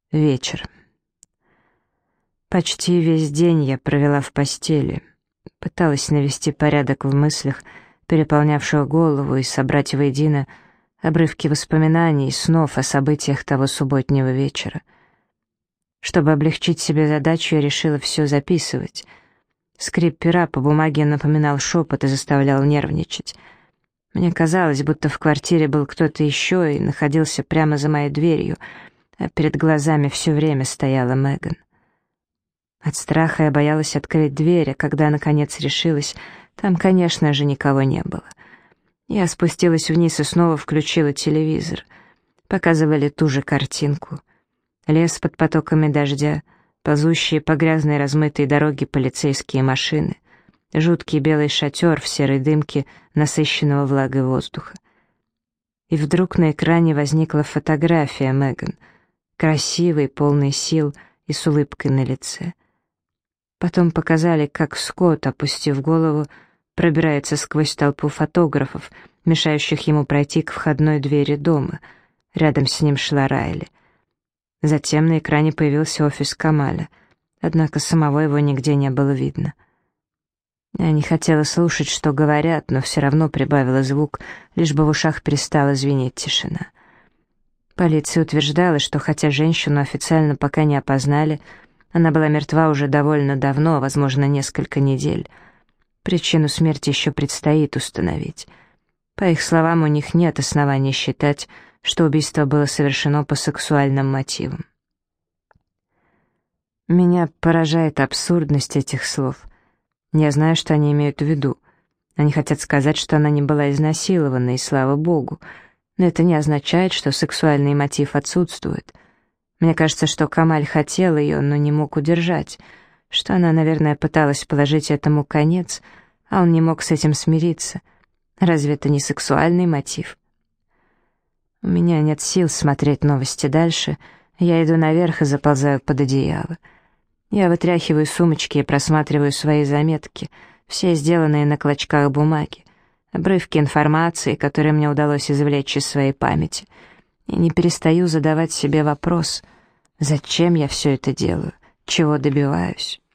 Вечер. Почти весь день я провела в постели. Пыталась навести порядок в мыслях, переполнявших голову, и собрать воедино обрывки воспоминаний и снов о событиях того субботнего вечера. Чтобы облегчить себе задачу, я решила все записывать. Скрип пера по бумаге напоминал шепот и заставлял нервничать. Мне казалось, будто в квартире был кто-то еще и находился прямо за моей дверью, а перед глазами все время стояла Меган. От страха я боялась открыть дверь, а когда, наконец, решилась, там, конечно же, никого не было. Я спустилась вниз и снова включила телевизор. Показывали ту же картинку. Лес под потоками дождя, ползущие по грязной размытой дороге полицейские машины, жуткий белый шатер в серой дымке насыщенного влагой воздуха. И вдруг на экране возникла фотография Меган, красивой, полной сил и с улыбкой на лице. Потом показали, как Скотт, опустив голову, пробирается сквозь толпу фотографов, мешающих ему пройти к входной двери дома. Рядом с ним шла Райли. Затем на экране появился офис Камаля, однако самого его нигде не было видно. Я не хотела слушать, что говорят, но все равно прибавила звук, лишь бы в ушах перестала звенеть тишина. Полиция утверждала, что хотя женщину официально пока не опознали, она была мертва уже довольно давно, возможно, несколько недель. Причину смерти еще предстоит установить. По их словам, у них нет оснований считать, что убийство было совершено по сексуальным мотивам. Меня поражает абсурдность этих слов. Я знаю, что они имеют в виду. Они хотят сказать, что она не была изнасилована, и слава богу. Но это не означает, что сексуальный мотив отсутствует. Мне кажется, что Камаль хотел ее, но не мог удержать, что она, наверное, пыталась положить этому конец, а он не мог с этим смириться. Разве это не сексуальный мотив? У меня нет сил смотреть новости дальше, я иду наверх и заползаю под одеяло. Я вытряхиваю сумочки и просматриваю свои заметки, все сделанные на клочках бумаги, обрывки информации, которые мне удалось извлечь из своей памяти, и не перестаю задавать себе вопрос: зачем я все это делаю, чего добиваюсь?